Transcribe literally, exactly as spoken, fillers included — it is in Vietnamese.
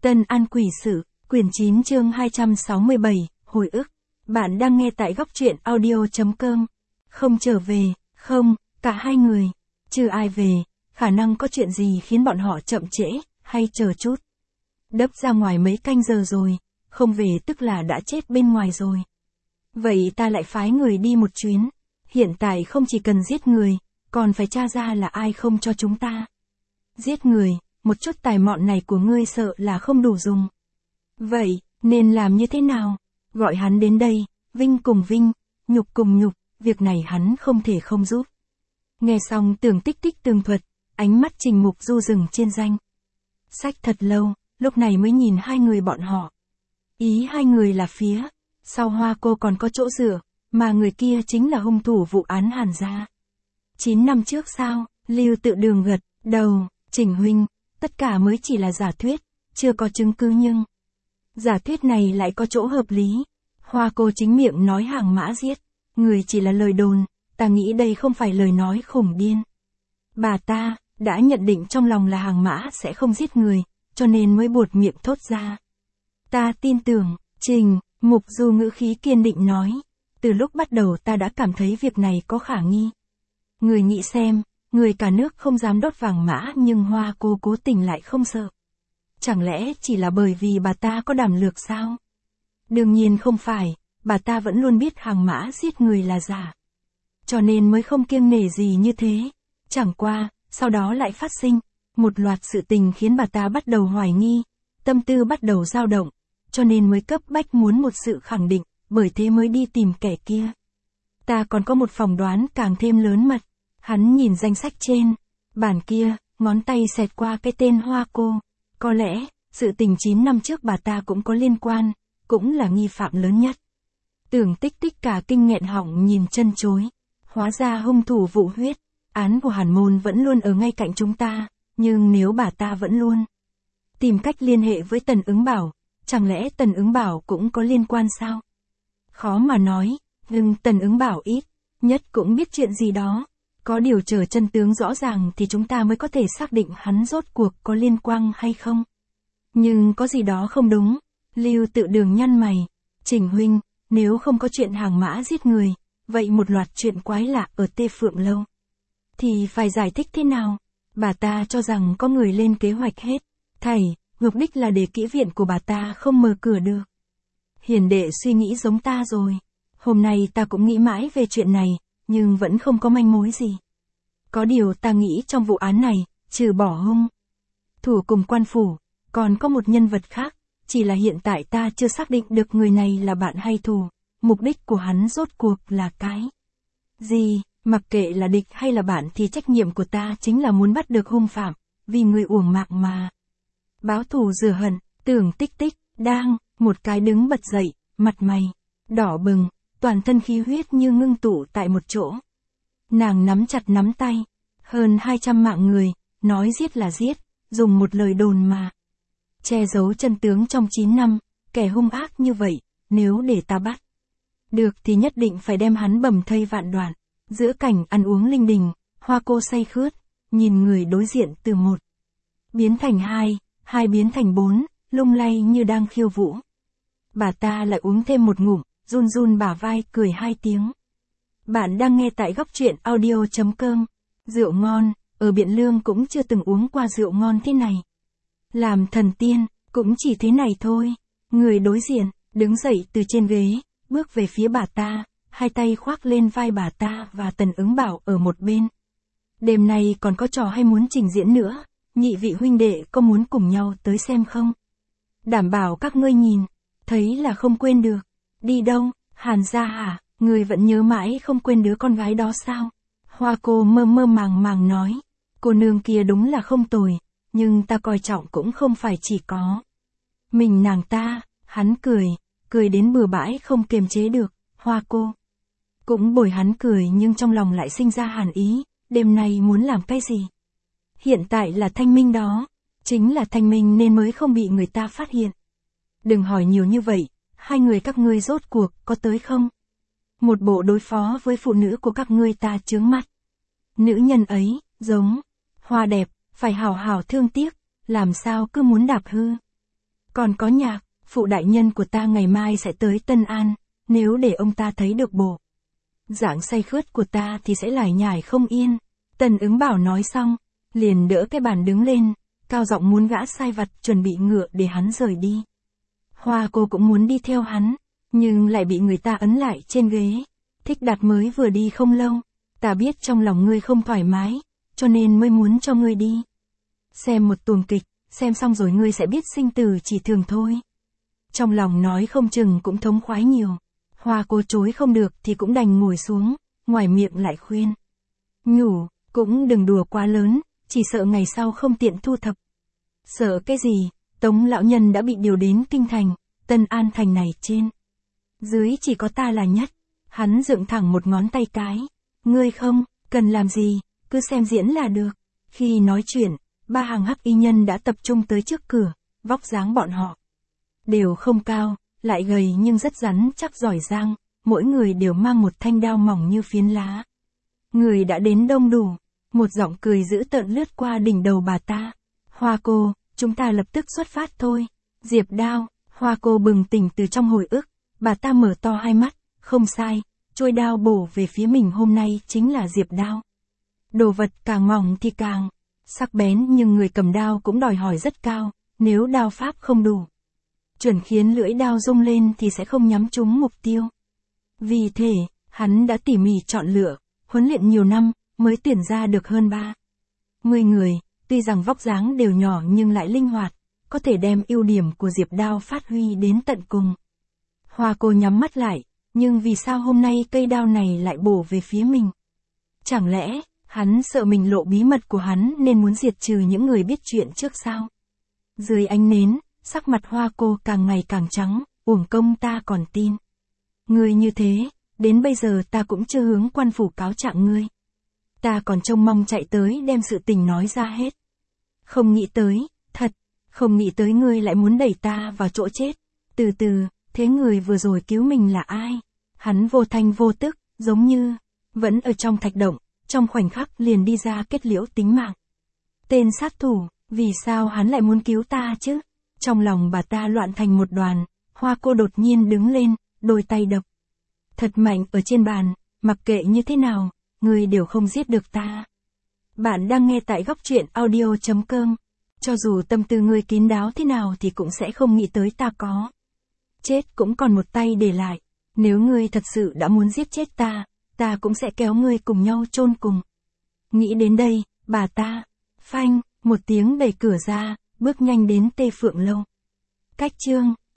Tân An Quỷ Sự, quyển chín chương hai trăm sáu mươi bảy, hồi ức. Bạn đang nghe tại góc truyện audio.com. Không trở về, không, cả hai người. Chưa ai về, khả năng có chuyện gì khiến bọn họ chậm trễ, hay chờ chút. Đấp ra ngoài mấy canh giờ rồi, không về tức là đã chết bên ngoài rồi. Vậy ta lại phái người đi một chuyến. Hiện tại không chỉ cần giết người, còn phải tra ra là ai không cho chúng ta. Giết người, một chút tài mọn này của ngươi sợ là không đủ dùng. Vậy, nên làm như thế nào? Gọi hắn đến đây, vinh cùng vinh, nhục cùng nhục, việc này hắn không thể không giúp. Nghe xong Tưởng Tích Tích tường thuật, ánh mắt Trình Mục Du dừng trên danh sách thật lâu, lúc này mới nhìn hai người bọn họ. Ý hai người là phía sau Hoa Cô còn có chỗ dựa, mà người kia chính là hung thủ vụ án Hàn gia. Chín năm trước sao? Lưu Tự Đường gật đầu. Trình huynh, tất cả mới chỉ là giả thuyết, chưa có chứng cứ nhưng giả thuyết này lại có chỗ hợp lý. Hoa Cô chính miệng nói Hàng Mã giết người chỉ là lời đồn, ta nghĩ đây không phải lời nói khủng điên. Bà ta đã nhận định trong lòng là Hàng Mã sẽ không giết người, cho nên mới buột miệng thốt ra. Ta tin tưởng. Trình Mục Du ngữ khí kiên định nói, từ lúc bắt đầu ta đã cảm thấy việc này có khả nghi. Người nghĩ xem, người cả nước không dám đốt vàng mã nhưng Hoa Cô cố tình lại không sợ. Chẳng lẽ chỉ là bởi vì bà ta có đảm lược sao? Đương nhiên không phải, bà ta vẫn luôn biết Hàng Mã giết người là giả. Cho nên mới không kiêng nể gì như thế. Chẳng qua, sau đó lại phát sinh một loạt sự tình khiến bà ta bắt đầu hoài nghi, tâm tư bắt đầu dao động, cho nên mới cấp bách muốn một sự khẳng định, bởi thế mới đi tìm kẻ kia. Ta còn có một phỏng đoán càng thêm lớn mật. Hắn nhìn danh sách trên bản kia, ngón tay xẹt qua cái tên Hoa Cô. Có lẽ, sự tình chín năm trước bà ta cũng có liên quan, cũng là nghi phạm lớn nhất. Tưởng Tích Tích cả kinh nghẹn họng nhìn chân chối. Hóa ra hung thủ vụ huyết án của Hàn môn vẫn luôn ở ngay cạnh chúng ta, nhưng nếu bà ta vẫn luôn tìm cách liên hệ với Tần Ứng Bảo, chẳng lẽ Tần Ứng Bảo cũng có liên quan sao? Khó mà nói, nhưng Tần Ứng Bảo ít nhất cũng biết chuyện gì đó. Có điều chờ chân tướng rõ ràng thì chúng ta mới có thể xác định hắn rốt cuộc có liên quan hay không. Nhưng có gì đó không đúng. Lưu Tự Đường nhăn mày. Trình huynh, nếu không có chuyện Hàng Mã giết người, vậy một loạt chuyện quái lạ ở Tê Phượng Lâu thì phải giải thích thế nào? Bà ta cho rằng có người lên kế hoạch hết thảy, mục đích là để kỹ viện của bà ta không mở cửa được. Hiền đệ suy nghĩ giống ta rồi. Hôm nay ta cũng nghĩ mãi về chuyện này, nhưng vẫn không có manh mối gì. Có điều ta nghĩ trong vụ án này, trừ bỏ hung thủ cùng quan phủ, còn có một nhân vật khác, chỉ là hiện tại ta chưa xác định được người này là bạn hay thù, mục đích của hắn rốt cuộc là cái gì. Mặc kệ là địch hay là bạn thì trách nhiệm của ta chính là muốn bắt được hung phạm, vì người uổng mạng mà báo thù rửa hận. Tưởng Tích Tích đang một cái đứng bật dậy, mặt mày đỏ bừng, toàn thân khí huyết như ngưng tụ tại một chỗ. Nàng nắm chặt nắm tay, hơn hai trăm mạng người, nói giết là giết, dùng một lời đồn mà che giấu chân tướng trong chín năm, kẻ hung ác như vậy, nếu để ta bắt được thì nhất định phải đem hắn bầm thây vạn đoạn. Giữa cảnh ăn uống linh đình, Hoa Cô say khướt, nhìn người đối diện từ một biến thành hai, hai biến thành bốn, lung lay như đang khiêu vũ. Bà ta lại uống thêm một ngụm, run run bả vai cười hai tiếng. Bạn đang nghe tại góc truyện audio.com. Rượu ngon, ở Biện Lương cũng chưa từng uống qua rượu ngon thế này. Làm thần tiên, cũng chỉ thế này thôi. Người đối diện, đứng dậy từ trên ghế, bước về phía bà ta, hai tay khoác lên vai bà ta và Tần Ứng Bảo ở một bên. Đêm nay còn có trò hay muốn trình diễn nữa, nhị vị huynh đệ có muốn cùng nhau tới xem không? Đảm bảo các ngươi nhìn, thấy là không quên được. Đi đâu? Hàn gia hả? Người vẫn nhớ mãi không quên đứa con gái đó sao? Hoa Cô mơ mơ màng màng nói, cô nương kia đúng là không tồi, nhưng ta coi trọng cũng không phải chỉ có mình nàng ta. Hắn cười, cười đến bừa bãi không kiềm chế được. Hoa Cô cũng bồi hắn cười nhưng trong lòng lại sinh ra hàn ý, đêm nay muốn làm cái gì? Hiện tại là thanh minh đó, chính là thanh minh nên mới không bị người ta phát hiện. Đừng hỏi nhiều như vậy, hai người các ngươi rốt cuộc có tới không? Một bộ đối phó với phụ nữ của các ngươi ta chướng mắt. Nữ nhân ấy, giống hoa đẹp, phải hào hào thương tiếc, làm sao cứ muốn đạp hư. Còn có Nhạc, phụ đại nhân của ta ngày mai sẽ tới Tân An, nếu để ông ta thấy được bộ dạng say khướt của ta thì sẽ lải nhải không yên. Tần Ứng Bảo nói xong, liền đỡ cái bàn đứng lên, cao giọng muốn gã sai vặt chuẩn bị ngựa để hắn rời đi. Hoa cô cũng muốn đi theo hắn, nhưng lại bị người ta ấn lại trên ghế. Thích Đạt mới vừa đi không lâu, ta biết trong lòng ngươi không thoải mái, cho nên mới muốn cho ngươi đi. Xem một tuồng kịch, xem xong rồi ngươi sẽ biết sinh tử chỉ thường thôi. Trong lòng nói không chừng cũng thống khoái nhiều. Hoa cô chối không được thì cũng đành ngồi xuống, ngoài miệng lại khuyên. Nhủ, cũng đừng đùa quá lớn, chỉ sợ ngày sau không tiện thu thập. Sợ cái gì, Tống lão nhân đã bị điều đến kinh thành, Tân An thành này trên dưới chỉ có ta là nhất. Hắn dựng thẳng một ngón tay cái. Ngươi không, cần làm gì, cứ xem diễn là được. Khi nói chuyện, ba hàng hắc y nhân đã tập trung tới trước cửa, vóc dáng bọn họ đều không cao, lại gầy nhưng rất rắn chắc giỏi giang, mỗi người đều mang một thanh đao mỏng như phiến lá. Người đã đến đông đủ, một giọng cười dữ tợn lướt qua đỉnh đầu bà ta. Hoa cô, chúng ta lập tức xuất phát thôi. Diệp Đao, Hoa cô bừng tỉnh từ trong hồi ức, bà ta mở to hai mắt, không sai, chuôi đao bổ về phía mình hôm nay chính là Diệp Đao. Đồ vật càng mỏng thì càng sắc bén, nhưng người cầm đao cũng đòi hỏi rất cao, nếu đao pháp không đủ chuẩn khiến lưỡi đao rung lên thì sẽ không nhắm trúng mục tiêu. Vì thế, hắn đã tỉ mỉ chọn lựa, huấn luyện nhiều năm, mới tuyển ra được hơn ba mươi người, tuy rằng vóc dáng đều nhỏ nhưng lại linh hoạt, có thể đem ưu điểm của Diệp Đao phát huy đến tận cùng. Hoa cô nhắm mắt lại, nhưng vì sao hôm nay cây đao này lại bổ về phía mình? Chẳng lẽ, hắn sợ mình lộ bí mật của hắn nên muốn diệt trừ những người biết chuyện trước sao? Dưới ánh nến, sắc mặt Hoa cô càng ngày càng trắng, uổng công ta còn tin. Ngươi như thế, đến bây giờ ta cũng chưa hướng quan phủ cáo trạng ngươi. Ta còn trông mong chạy tới đem sự tình nói ra hết. Không nghĩ tới, thật, không nghĩ tới ngươi lại muốn đẩy ta vào chỗ chết. Từ từ, thế người vừa rồi cứu mình là ai? Hắn vô thanh vô tức, giống như vẫn ở trong thạch động, trong khoảnh khắc liền đi ra kết liễu tính mạng. Tên sát thủ, vì sao hắn lại muốn cứu ta chứ? Trong lòng bà ta loạn thành một đoàn, Hoa cô đột nhiên đứng lên, đôi tay đập thật mạnh ở trên bàn, mặc kệ như thế nào, ngươi đều không giết được ta. Bạn đang nghe tại góc truyện audio chấm com. Cho dù tâm tư ngươi kín đáo thế nào thì cũng sẽ không nghĩ tới ta có chết cũng còn một tay để lại. Nếu ngươi thật sự đã muốn giết chết ta, ta cũng sẽ kéo ngươi cùng nhau chôn cùng. Nghĩ đến đây, bà ta, phanh, một tiếng đẩy cửa ra, bước nhanh đến Tê Phượng Lâu. Cách chương